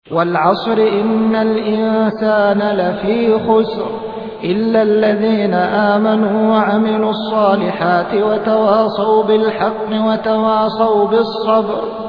والعصر إن الإنسان لفي خسر إلا الذين آمنوا وعملوا الصالحات وتواصوا بالحق وتواصوا بالصبر.